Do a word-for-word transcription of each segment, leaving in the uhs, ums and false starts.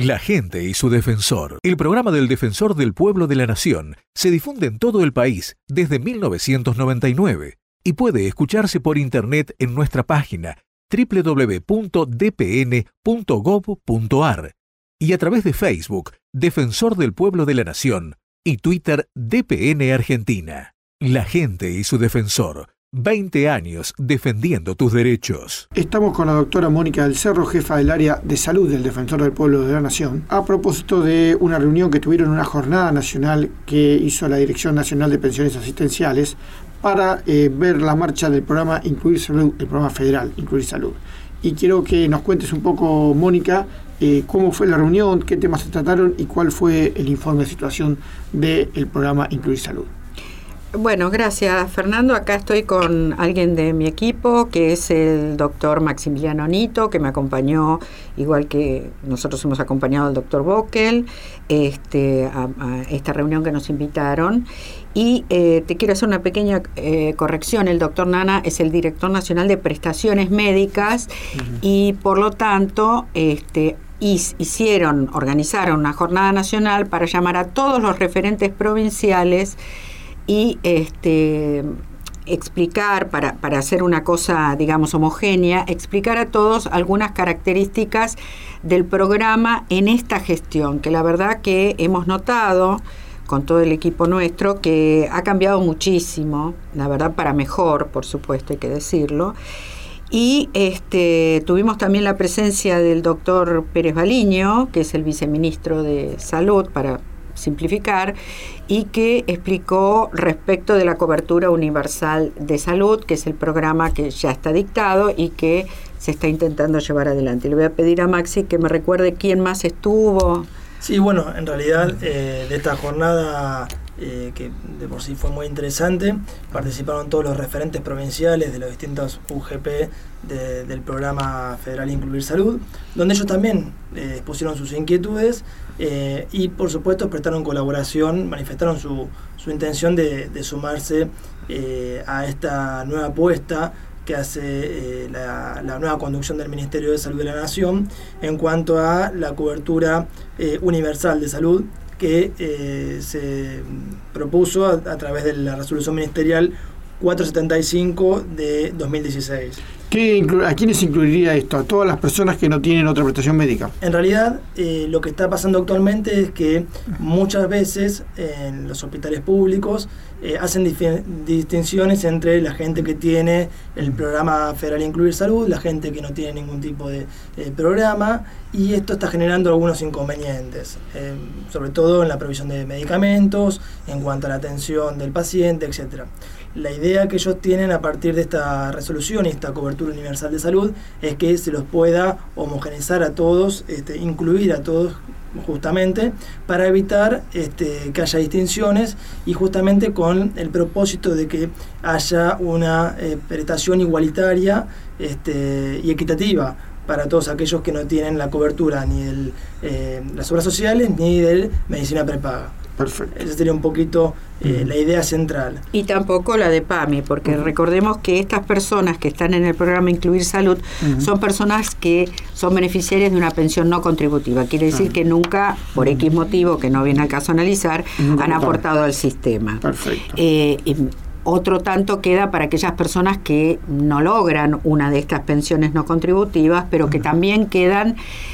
La gente y su defensor. El programa del Defensor del Pueblo de la Nación se difunde en todo el país desde mil novecientos noventa y nueve y puede escucharse por internet en nuestra página doble u doble u doble u punto d p n punto gov punto a r y a través de Facebook, Defensor del Pueblo de la Nación, y Twitter, D P N Argentina. La gente y su defensor. veinte años defendiendo tus derechos. Estamos con la doctora Mónica del Cerro, jefa del área de salud del Defensor del Pueblo de la Nación, a propósito de una reunión que tuvieron en una jornada nacional que hizo la Dirección Nacional de Pensiones Asistenciales para eh, ver la marcha del programa Incluir Salud, el programa federal Incluir Salud. Y quiero que nos cuentes un poco, Mónica, eh, cómo fue la reunión, qué temas se trataron y cuál fue el informe de situación del programa Incluir Salud. Bueno, gracias, Fernando. Acá estoy con alguien de mi equipo, que es el doctor Maximiliano Nito, que me acompañó, igual que nosotros hemos acompañado al doctor Bockel, este, a, a esta reunión que nos invitaron. Y eh, te quiero hacer una pequeña eh, corrección. El doctor Nana es el director nacional de prestaciones médicas uh-huh. y, por lo tanto, este, hicieron, organizaron una jornada nacional para llamar a todos los referentes provinciales y este, explicar, para, para hacer una cosa, digamos, homogénea, explicar a todos algunas características del programa en esta gestión, que la verdad que hemos notado con todo el equipo nuestro que ha cambiado muchísimo, la verdad para mejor, por supuesto, hay que decirlo. Y este, tuvimos también la presencia del doctor Pérez Baliño, que es el viceministro de Salud, para simplificar, y que explicó respecto de la cobertura universal de salud, que es el programa que ya está dictado y que se está intentando llevar adelante. Le voy a pedir a Maxi que me recuerde quién más estuvo. Sí, bueno, en realidad eh, de esta jornada eh, que de por sí fue muy interesante, participaron todos los referentes provinciales de los distintos U G P de, del programa federal Incluir Salud, donde ellos también eh, expusieron sus inquietudes eh, y por supuesto prestaron colaboración, manifestaron su, su intención de, de sumarse eh, a esta nueva apuesta que hace eh, la, la nueva conducción del Ministerio de Salud de la Nación en cuanto a la cobertura eh, universal de salud que eh, se propuso a, a través de la resolución ministerial cuatrocientos setenta y cinco de dos mil dieciséis. ¿Qué inclu- ¿A quiénes incluiría esto? ¿A todas las personas que no tienen otra prestación médica? En realidad, eh, lo que está pasando actualmente es que muchas veces en los hospitales públicos eh, hacen dif- distinciones entre la gente que tiene el programa federal Incluir Salud, la gente que no tiene ningún tipo de eh, programa, y esto está generando algunos inconvenientes, eh, sobre todo en la provisión de medicamentos, en cuanto a la atención del paciente, etcétera. La idea que ellos tienen a partir de esta resolución y esta cobertura universal de salud es que se los pueda homogeneizar a todos, este, incluir a todos justamente para evitar este, que haya distinciones y justamente con el propósito de que haya una eh, prestación igualitaria este, y equitativa para todos aquellos que no tienen la cobertura ni de eh, las obras sociales ni de medicina prepaga. Perfecto. Esa sería un poquito eh, uh-huh. la idea central. Y tampoco la de PAMI, porque uh-huh. recordemos que estas personas que están en el programa Incluir Salud uh-huh. son personas que son beneficiarias de una pensión no contributiva. Quiere decir uh-huh. que nunca, por X motivo, que no viene al caso analizar, uh-huh. han aportado al sistema. Perfecto. Eh, y otro tanto queda para aquellas personas que no logran una de estas pensiones no contributivas, pero uh-huh. que también quedan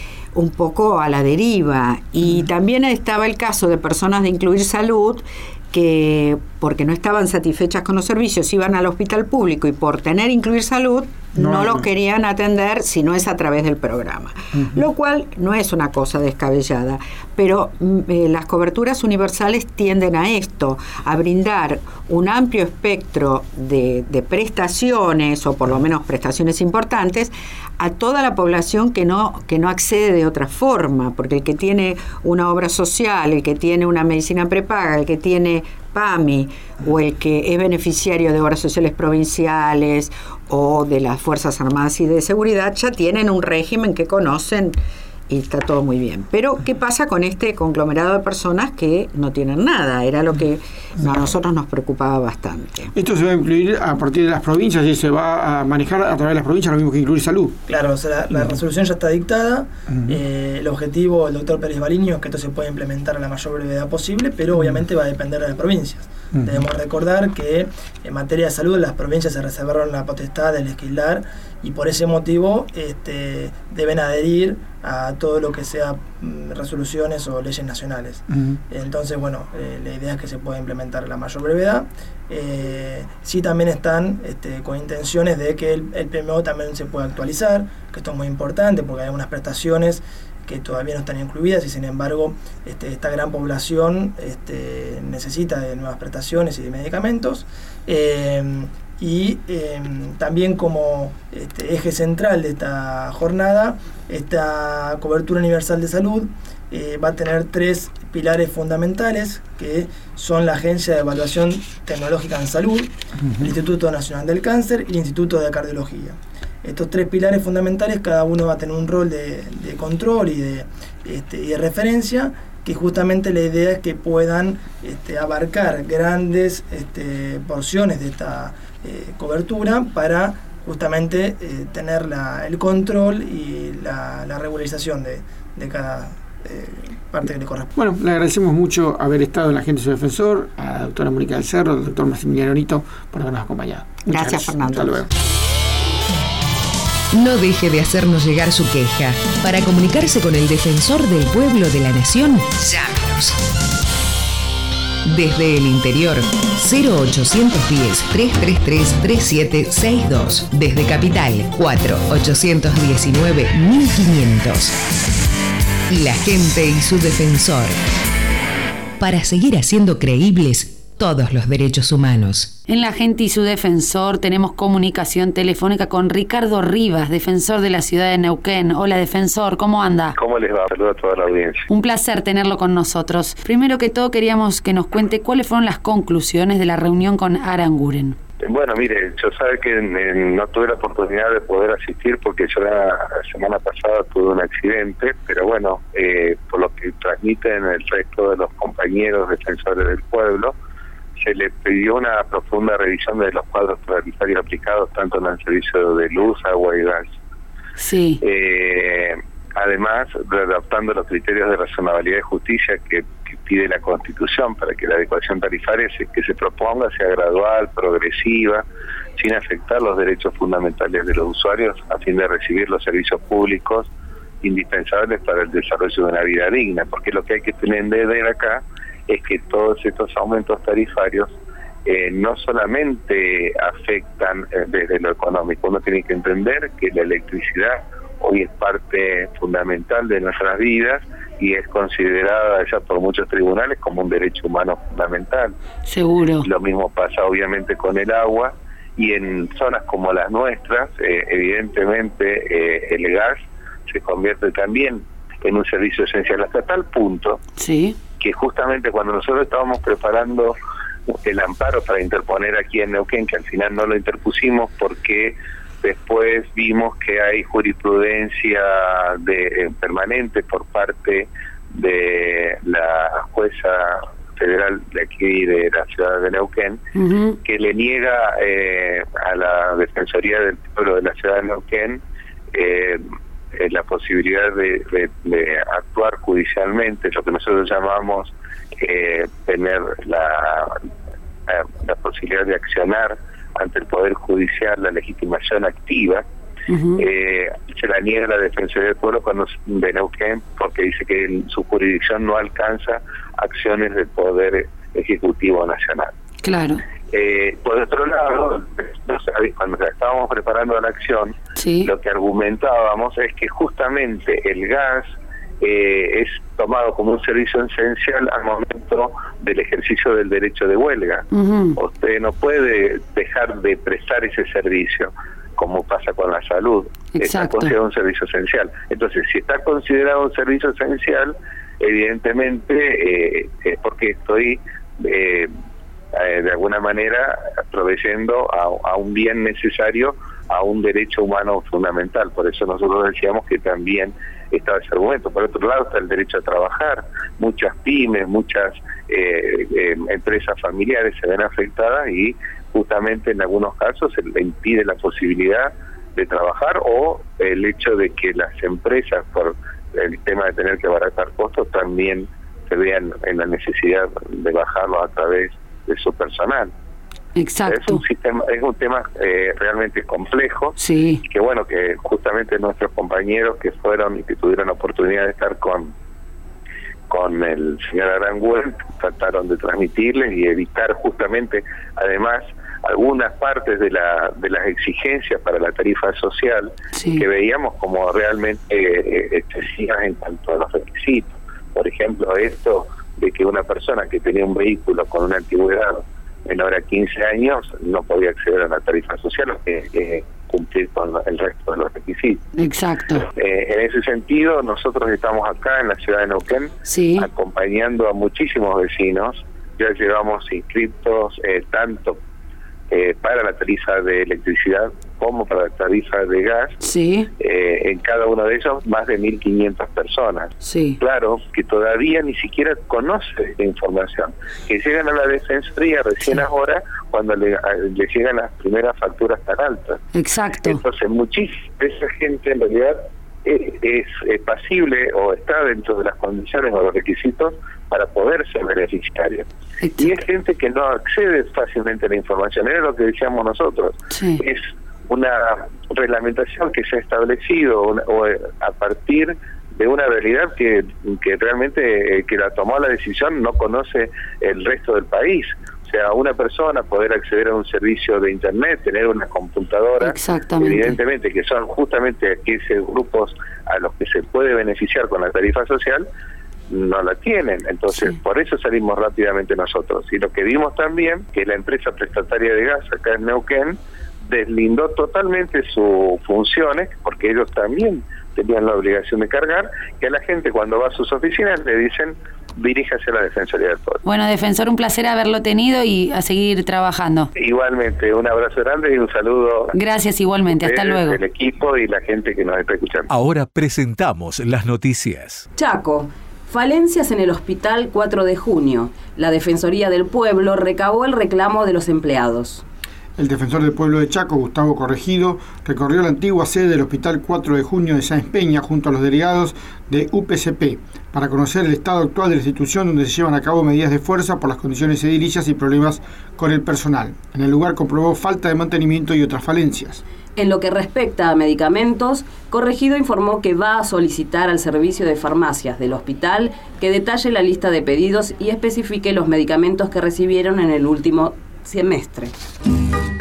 un poco a la deriva. Y uh-huh. también estaba el caso de personas de Incluir Salud que, porque no estaban satisfechas con los servicios, iban al hospital público y por tener Incluir Salud no, no lo querían atender si no es a través del programa, uh-huh. lo cual no es una cosa descabellada, pero eh, las coberturas universales tienden a esto, a brindar un amplio espectro de, de prestaciones, o por lo menos prestaciones importantes, a toda la población que no, que no accede de otra forma, porque el que tiene una obra social, el que tiene una medicina prepaga, el que tiene PAMI, o el que es beneficiario de obras sociales provinciales o de las Fuerzas Armadas y de Seguridad, ya tienen un régimen que conocen y está todo muy bien. Pero, ¿qué pasa con este conglomerado de personas que no tienen nada? Era lo que a nosotros nos preocupaba bastante. Esto se va a incluir a partir de las provincias y se va a manejar a través de las provincias, lo mismo que incluir salud. Claro, o sea, la, la resolución ya está dictada. Uh-huh. eh, el objetivo del doctor Pérez Baliño es que esto se pueda implementar a la mayor brevedad posible, pero obviamente va a depender de las provincias. Uh-huh. Debemos recordar que en materia de salud las provincias se reservaron la potestad de legislar y por ese motivo este, deben adherir a todo lo que sea mm, resoluciones o leyes nacionales. Uh-huh. Entonces, bueno, eh, la idea es que se pueda implementar a la mayor brevedad. Eh, sí también están este, con intenciones de que el, el P M O también se pueda actualizar, que esto es muy importante porque hay algunas prestaciones que todavía no están incluidas y sin embargo este, esta gran población este, necesita de nuevas prestaciones y de medicamentos. Eh, y eh, también como este, eje central de esta jornada, esta cobertura universal de salud eh, va a tener tres pilares fundamentales, que son la Agencia de Evaluación Tecnológica en Salud, uh-huh. el Instituto Nacional del Cáncer y el Instituto de Cardiología. Estos tres pilares fundamentales, cada uno va a tener un rol de, de control y de, este, y de referencia, que justamente la idea es que puedan este, abarcar grandes este, porciones de esta eh, cobertura para justamente eh, tener la, el control y la, la regularización de, de cada eh, parte que le corresponde. Bueno, le agradecemos mucho haber estado en la Agente de su Defensor, a la doctora Mónica del Cerro, al doctor Maximiliano Nito, por habernos acompañado. Muchas gracias, gracias, Fernando. Hasta luego. No deje de hacernos llegar su queja. Para comunicarse con el Defensor del Pueblo de la Nación, llámenos. Desde el interior, cero ochocientos diez, trescientos treinta y tres, treinta y siete sesenta y dos. Desde Capital, cuatro ochocientos diecinueve, mil quinientos. La gente y su defensor. Para seguir haciendo creíbles todos los derechos humanos. En La Gente y su Defensor tenemos comunicación telefónica con Ricardo Rivas, defensor de la ciudad de Neuquén. Hola, defensor, ¿cómo anda? ¿Cómo les va? Saludos a toda la audiencia. Un placer tenerlo con nosotros. Primero que todo queríamos que nos cuente cuáles fueron las conclusiones de la reunión con Aranguren. Bueno, mire, yo sabe que en, no tuve la oportunidad de poder asistir porque yo la, la semana pasada tuve un accidente, pero bueno, eh, por lo que transmiten el resto de los compañeros defensores del pueblo, se le pidió una profunda revisión de los cuadros tarifarios aplicados tanto en el servicio de luz, agua y gas. Sí. Eh, además, readaptando los criterios de razonabilidad y justicia que, que pide la Constitución para que la adecuación tarifaria se, que se proponga sea gradual, progresiva, sin afectar los derechos fundamentales de los usuarios a fin de recibir los servicios públicos indispensables para el desarrollo de una vida digna, porque lo que hay que entender acá es que todos estos aumentos tarifarios eh, no solamente afectan eh, desde lo económico, uno tiene que entender que la electricidad hoy es parte fundamental de nuestras vidas y es considerada ya por muchos tribunales como un derecho humano fundamental. Seguro. Lo mismo pasa obviamente con el agua, y en zonas como las nuestras, eh, evidentemente eh, el gas se convierte también en un servicio esencial hasta tal punto sí. que justamente cuando nosotros estábamos preparando el amparo para interponer aquí en Neuquén, que al final no lo interpusimos porque después vimos que hay jurisprudencia de, eh, permanente por parte de la jueza federal de aquí de la ciudad de Neuquén, uh-huh. que le niega eh, a la Defensoría del Pueblo de la ciudad de Neuquén eh, Eh, la posibilidad de, de, de actuar judicialmente, lo que nosotros llamamos eh, tener la, la, la posibilidad de accionar ante el Poder Judicial la legitimación activa. Uh-huh. eh, se la niega la Defensoría del Pueblo cuando de Neuquén porque dice que en su jurisdicción no alcanza acciones del Poder Ejecutivo Nacional. Claro. Eh, por otro lado, cuando estábamos preparando la acción, sí. lo que argumentábamos es que justamente el gas eh, es tomado como un servicio esencial al momento del ejercicio del derecho de huelga. Uh-huh. Usted no puede dejar de prestar ese servicio, como pasa con la salud. Exacto. Está considerado un servicio esencial. Entonces, si está considerado un servicio esencial, evidentemente eh, es porque estoy... Eh, Eh, de alguna manera proveyendo a, a un bien necesario, a un derecho humano fundamental. Por eso nosotros decíamos que también estaba ese argumento. Por otro lado está el derecho a trabajar. Muchas pymes, muchas eh, eh, empresas familiares se ven afectadas y justamente en algunos casos se le impide la posibilidad de trabajar, o el hecho de que las empresas, por el tema de tener que abaratar costos, también se vean en la necesidad de bajarlo a través de su personal. Exacto. Es un sistema, es un tema eh, realmente complejo. Sí. Y que bueno, que justamente nuestros compañeros que fueron y que tuvieron la oportunidad de estar con con el señor Aranguren trataron de transmitirles y evitar justamente, además, algunas partes de la de las exigencias para la tarifa social, sí, que veíamos como realmente eh, excesivas en cuanto a los requisitos. Por ejemplo, esto de que una persona que tenía un vehículo con una antigüedad menor a quince años no podía acceder a la tarifa social, o que eh, cumplir con el resto de los requisitos. Exacto. Eh, en ese sentido, nosotros estamos acá en la ciudad de Neuquén, sí, acompañando a muchísimos vecinos. Ya llevamos inscritos eh, tanto eh, para la tarifa de electricidad como para la tarifa de gas. Sí. Eh, en cada uno de ellos más de mil quinientas personas. Sí. Claro, que todavía ni siquiera conoce esta información, que llegan a la Defensoría recién, sí, ahora, cuando le, a, le llegan las primeras facturas tan altas. Exacto. Entonces, muchísima esa gente en realidad es, es, es pasible o está dentro de las condiciones o los requisitos para poder ser beneficiario. Exacto. Y es gente que no accede fácilmente a la información. Era lo que decíamos nosotros. Sí. Es una reglamentación que se ha establecido una, o a partir de una realidad que, que realmente eh, que la tomó la decisión no conoce el resto del país. O sea, una persona poder acceder a un servicio de internet, tener una computadora, evidentemente que son justamente aquellos grupos a los que se puede beneficiar con la tarifa social, no la tienen. Entonces, sí, por eso salimos rápidamente nosotros. Y lo que vimos también, que la empresa prestataria de gas acá en Neuquén deslindó totalmente sus funciones, porque ellos también tenían la obligación de cargar, que a la gente cuando va a sus oficinas le dicen diríjase a la Defensoría del Pueblo. Bueno, Defensor, un placer haberlo tenido y a seguir trabajando. Igualmente, un abrazo grande y un saludo. Gracias, igualmente, hasta luego. El equipo y la gente que nos está escuchando. Ahora presentamos las noticias. Chaco. Falencias en el Hospital cuatro de junio. La Defensoría del Pueblo recabó el reclamo de los empleados. El defensor del pueblo de Chaco, Gustavo Corregido, recorrió la antigua sede del Hospital cuatro de junio de Sáenz Peña junto a los delegados de U P C P para conocer el estado actual de la institución, donde se llevan a cabo medidas de fuerza por las condiciones edilicias y problemas con el personal. En el lugar comprobó falta de mantenimiento y otras falencias. En lo que respecta a medicamentos, Corregido informó que va a solicitar al servicio de farmacias del hospital que detalle la lista de pedidos y especifique los medicamentos que recibieron en el último semestre.